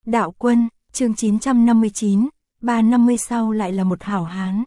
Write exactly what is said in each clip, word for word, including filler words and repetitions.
Đạo quân, chương chín trăm năm mươi chín, ba năm mươi sau lại là một hảo hán.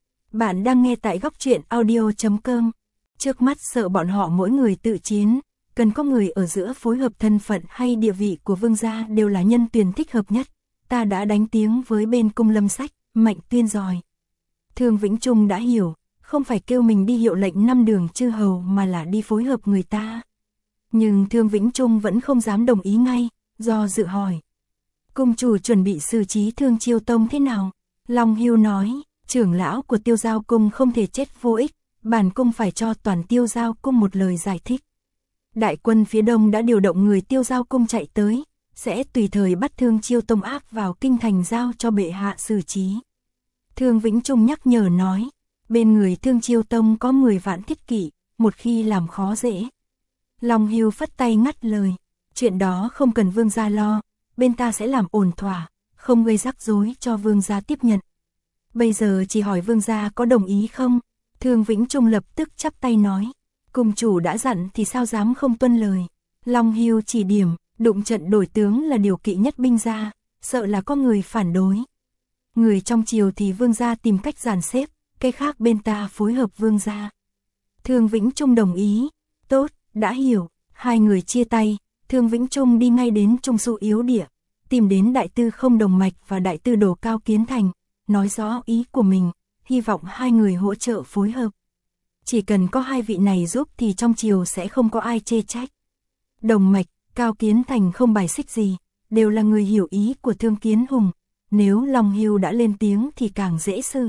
Bạn đang nghe tại góc truyện audio chấm com. Trước mắt sợ bọn họ mỗi người tự chiến, cần có người ở giữa phối hợp thân phận hay địa vị của vương gia đều là nhân tuyển thích hợp nhất. Ta đã đánh tiếng với bên cung Lâm Sách, Mạnh Tuyên rồi. Thương Vĩnh Trung đã hiểu, không phải kêu mình đi hiệu lệnh năm đường chư hầu mà là đi phối hợp người ta. Nhưng Thương Vĩnh Trung vẫn không dám đồng ý ngay, do dự hỏi. Cung chủ chuẩn bị xử trí Thương Chiêu Tông thế nào? Long Hưu nói, trưởng lão của Tiêu Giao Cung không thể chết vô ích, bản cung phải cho toàn Tiêu Giao Cung một lời giải thích. Đại quân phía đông đã điều động người Tiêu Giao Cung chạy tới, sẽ tùy thời bắt Thương Chiêu Tông áp vào kinh thành giao cho bệ hạ xử trí. Thương Vĩnh Trung nhắc nhở nói, bên người Thương Chiêu Tông có mười vạn thiết kỵ, một khi làm khó dễ. Long Hưu phất tay ngắt lời, chuyện đó không cần vương gia lo, bên ta sẽ làm ổn thỏa, không gây rắc rối cho vương gia tiếp nhận. Bây giờ chỉ hỏi vương gia có đồng ý không? Thương Vĩnh Trung lập tức chắp tay nói, cung chủ đã dặn thì sao dám không tuân lời. Long Hưu chỉ điểm, đụng trận đổi tướng là điều kỵ nhất binh gia, sợ là có người phản đối. Người trong triều thì vương gia tìm cách dàn xếp, cái khác bên ta phối hợp vương gia. Thương Vĩnh Trung đồng ý, tốt, đã hiểu. Hai người chia tay, Thương Vĩnh Trung đi ngay đến Trung Su Yếu Địa, tìm đến đại tư Không Đồng Mạch và đại tư Đồ Cao Kiến Thành, nói rõ ý của mình, hy vọng hai người hỗ trợ phối hợp. Chỉ cần có hai vị này giúp thì trong triều sẽ không có ai chê trách. Đồng Mạch, Cao Kiến Thành không bài xích gì, đều là người hiểu ý của Thương Kiến Hùng, nếu Long Hưu đã lên tiếng thì càng dễ xử.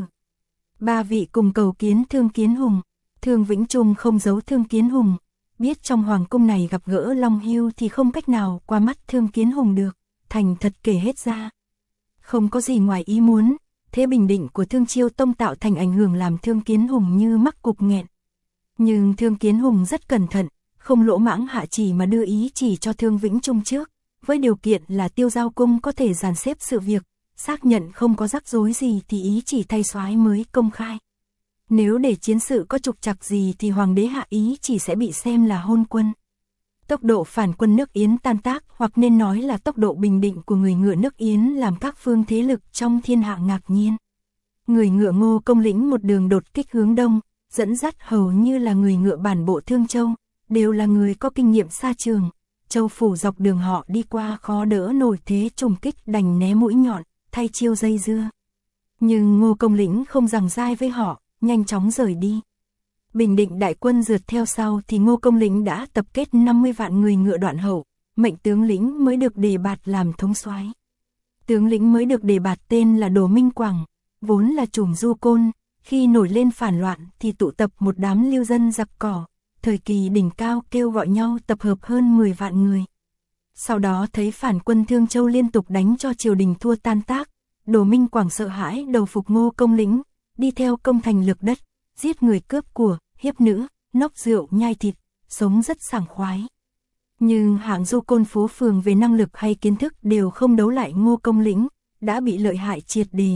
Ba vị cùng cầu kiến Thương Kiến Hùng, Thương Vĩnh Trung không giấu Thương Kiến Hùng, biết trong hoàng cung này gặp gỡ Long Hưu thì không cách nào qua mắt Thương Kiến Hùng được, thành thật kể hết ra. Không có gì ngoài ý muốn, thế bình định của Thương Chiêu Tông tạo thành ảnh hưởng làm Thương Kiến Hùng như mắc cục nghẹn. Nhưng Thương Kiến Hùng rất cẩn thận, không lỗ mãng hạ chỉ mà đưa ý chỉ cho Thương Vĩnh Trung trước, với điều kiện là Tiêu Giao Cung có thể dàn xếp sự việc, xác nhận không có rắc rối gì thì ý chỉ thay soái mới công khai. Nếu để chiến sự có trục trặc gì thì hoàng đế hạ ý chỉ sẽ bị xem là hôn quân. Tốc độ phản quân nước Yến tan tác hoặc nên nói là tốc độ bình định của người ngựa nước Yến làm các phương thế lực trong thiên hạ ngạc nhiên. Người ngựa Ngô Công Lĩnh một đường đột kích hướng đông, dẫn dắt hầu như là người ngựa bản bộ Thương Châu, đều là người có kinh nghiệm xa trường. Châu phủ dọc đường họ đi qua khó đỡ nổi thế trùng kích đành né mũi nhọn, thay chiêu dây dưa. Nhưng Ngô Công Lĩnh không giằng dai với họ, nhanh chóng rời đi. Bình định đại quân rượt theo sau thì Ngô Công Lĩnh đã tập kết năm mươi vạn người ngựa Đoạn Hậu, mệnh tướng lĩnh mới được đề bạt làm thống soái. Tướng lĩnh mới được đề bạt tên là Đồ Minh Quảng, vốn là trùm du côn, khi nổi lên phản loạn thì tụ tập một đám lưu dân giặc cỏ, thời kỳ đỉnh cao kêu gọi nhau tập hợp hơn mười vạn người. Sau đó thấy phản quân Thương Châu liên tục đánh cho triều đình thua tan tác, Đồ Minh Quảng sợ hãi đầu phục Ngô Công Lĩnh, đi theo công thành lược đất, giết người cướp của, hiếp nữ, nốc rượu nhai thịt, sống rất sảng khoái. Nhưng hạng du côn phố phường về năng lực hay kiến thức đều không đấu lại Ngô Công Lĩnh, đã bị lợi hại triệt đề.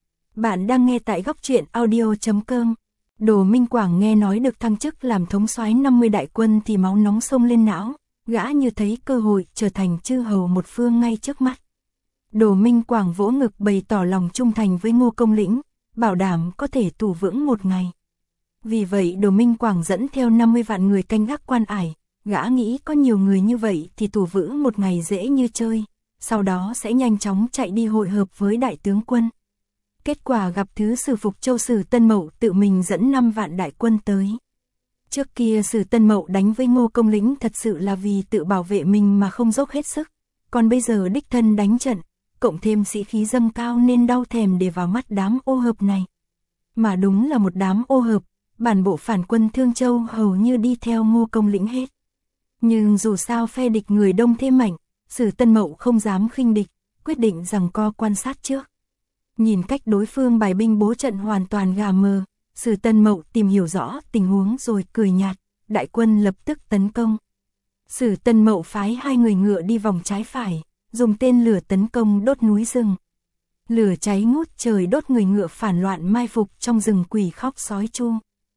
Bạn đang nghe tại góc truyện audio chấm com. Đồ Minh Quảng nghe nói được thăng chức làm thống soái năm mươi đại quân thì máu nóng sông lên não, gã như thấy cơ hội trở thành chư hầu một phương ngay trước mắt. Đồ Minh Quảng vỗ ngực bày tỏ lòng trung thành với Ngô Công Lĩnh, bảo đảm có thể trụ vững một ngày. Vì vậy Đồ Minh Quảng dẫn theo năm mươi vạn người canh gác quan ải, gã nghĩ có nhiều người như vậy thì trụ vững một ngày dễ như chơi, sau đó sẽ nhanh chóng chạy đi hội hợp với đại tướng quân. Kết quả gặp thứ sử Phục Châu Sử Tân Mậu tự mình dẫn năm vạn đại quân tới. Trước kia Sử Tân Mậu đánh với Ngô Công Lĩnh thật sự là vì tự bảo vệ mình mà không dốc hết sức, còn bây giờ đích thân đánh trận, cộng thêm sĩ khí dâng cao nên đau thèm để vào mắt đám ô hợp này. Mà đúng là một đám ô hợp, bản bộ phản quân Thương Châu hầu như đi theo Ngô Công Lĩnh hết. Nhưng dù sao phe địch người đông thêm mạnh, Sử Tân Mậu không dám khinh địch, quyết định rằng co quan sát trước. Nhìn cách đối phương bài binh bố trận hoàn toàn gà mờ, Sử Tân Mậu tìm hiểu rõ tình huống rồi cười nhạt, đại quân lập tức tấn công. Sử Tân Mậu phái hai người ngựa đi vòng trái phải, dùng tên lửa tấn công đốt núi rừng. Lửa cháy ngút trời đốt người ngựa phản loạn mai phục trong rừng quỷ khóc sói chu.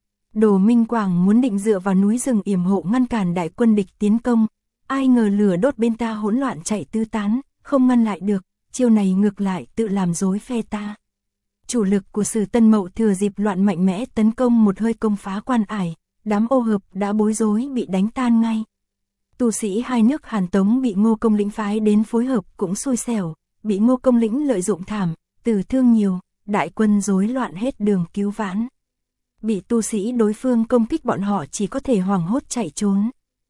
Đồ Minh Quảng muốn định dựa vào núi rừng yểm hộ ngăn cản đại quân địch tiến công, ai ngờ lửa đốt bên ta hỗn loạn chạy tứ tán, không ngăn lại được, chiêu này ngược lại tự làm rối phe ta. Chủ lực của Sử Tân Mậu thừa dịp loạn mạnh mẽ tấn công một hơi công phá Quan Ải, đám ô hợp đã bối rối bị đánh tan ngay. Tu sĩ hai nước Hàn Tống bị Ngô Công Lĩnh phái đến phối hợp cũng xui xẻo, bị Ngô Công Lĩnh lợi dụng thảm, tử thương nhiều, đại quân rối loạn hết đường cứu vãn. Bị tu sĩ đối phương công kích bọn họ chỉ có thể hoảng hốt chạy trốn.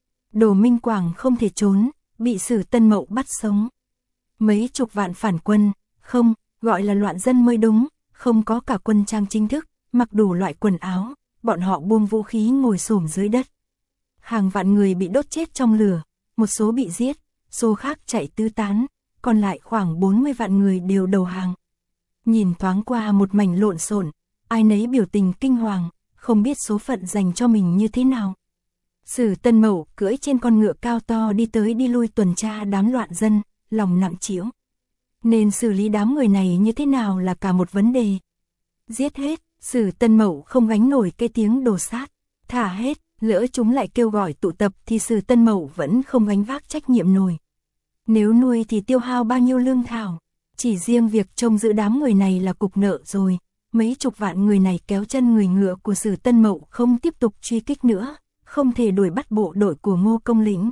Đồ Minh Quảng không thể trốn, bị Sử Tân Mậu bắt sống. Mấy chục vạn phản quân, không, gọi là loạn dân mới đúng, không có cả quân trang chính thức, mặc đủ loại quần áo, bọn họ buông vũ khí ngồi xổm dưới đất. Hàng vạn người bị đốt chết trong lửa, một số bị giết, số khác chạy tứ tán, còn lại khoảng bốn mươi vạn người đều đầu hàng. Nhìn thoáng qua một mảnh lộn xộn, ai nấy biểu tình kinh hoàng, không biết số phận dành cho mình như thế nào. Sử Tân Mậu cưỡi trên con ngựa cao to đi tới đi lui tuần tra đám loạn dân, lòng nặng trĩu. Nên xử lý đám người này như thế nào là cả một vấn đề. Giết hết, Sử Tân Mậu không gánh nổi cái tiếng đồ sát, thả hết, lỡ chúng lại kêu gọi tụ tập thì Sử Tân Mậu vẫn không gánh vác trách nhiệm nổi. Nếu nuôi thì tiêu hao bao nhiêu lương thảo, chỉ riêng việc trông giữ đám người này là cục nợ rồi. Mấy chục vạn người này kéo chân người ngựa của Sử Tân Mậu không tiếp tục truy kích nữa, không thể đuổi bắt bộ đội của Ngô Công Lĩnh.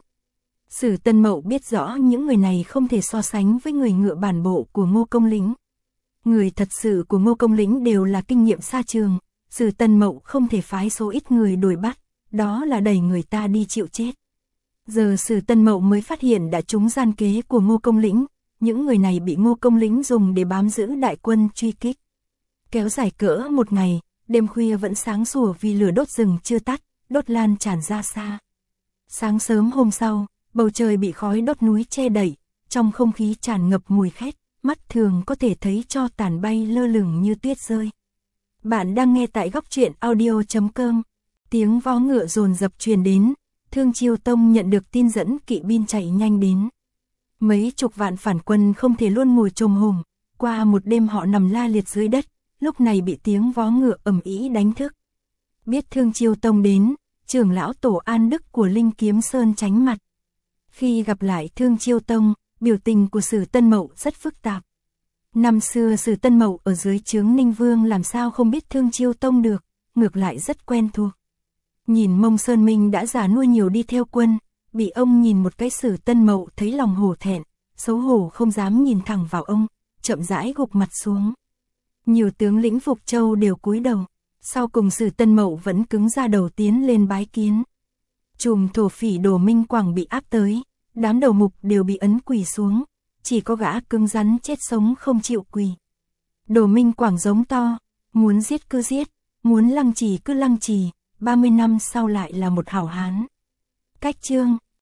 Sử Tân Mậu biết rõ những người này không thể so sánh với người ngựa bản bộ của Ngô Công Lĩnh. Người thật sự của Ngô Công Lĩnh đều là kinh nghiệm xa trường, Sử Tân Mậu không thể phái số ít người đuổi bắt, đó là đẩy người ta đi chịu chết. Giờ Sử Tân Mậu mới phát hiện đã trúng gian kế của Ngô Công Lĩnh, những người này bị Ngô Công Lĩnh dùng để bám giữ đại quân truy kích. Kéo dài cỡ một ngày, đêm khuya vẫn sáng sủa vì lửa đốt rừng chưa tắt, đốt lan tràn ra xa. Sáng sớm hôm sau, bầu trời bị khói đốt núi che đậy, trong không khí tràn ngập mùi khét, mắt thường có thể thấy tro tàn bay lơ lửng như tuyết rơi. Bạn đang nghe tại góc truyện audio chấm com. Tiếng vó ngựa dồn dập truyền đến, Thương Chiêu Tông nhận được tin dẫn kỵ binh chạy nhanh đến. Mấy chục vạn phản quân không thể luôn ngồi chồm hổm, qua một đêm họ nằm la liệt dưới đất, lúc này bị tiếng vó ngựa ầm ĩ đánh thức. Biết Thương Chiêu Tông đến, trưởng lão Tổ An Đức của Linh Kiếm Sơn tránh mặt. Khi gặp lại Thương Chiêu Tông, biểu tình của Sử Tân Mậu rất phức tạp. Năm xưa Sử Tân Mậu ở dưới trướng Ninh Vương làm sao không biết Thương Chiêu Tông được, ngược lại rất quen thuộc. Nhìn Mông Sơn Minh đã già nuôi nhiều đi theo quân, bị ông nhìn một cái Sử Tân Mậu thấy lòng hổ thẹn, xấu hổ không dám nhìn thẳng vào ông, chậm rãi gục mặt xuống. Nhiều tướng lĩnh Phục Châu đều cúi đầu, sau cùng Sử Tân Mậu vẫn cứng ra đầu tiến lên bái kiến. Chùm thổ phỉ Đồ Minh Quảng bị áp tới, đám đầu mục đều bị ấn quỳ xuống, chỉ có gã cứng rắn chết sống không chịu quỳ. Đồ Minh Quảng giống to, muốn giết cứ giết, muốn lăng trì cứ lăng trì, ba mươi năm sau lại là một hảo hán. Cách chương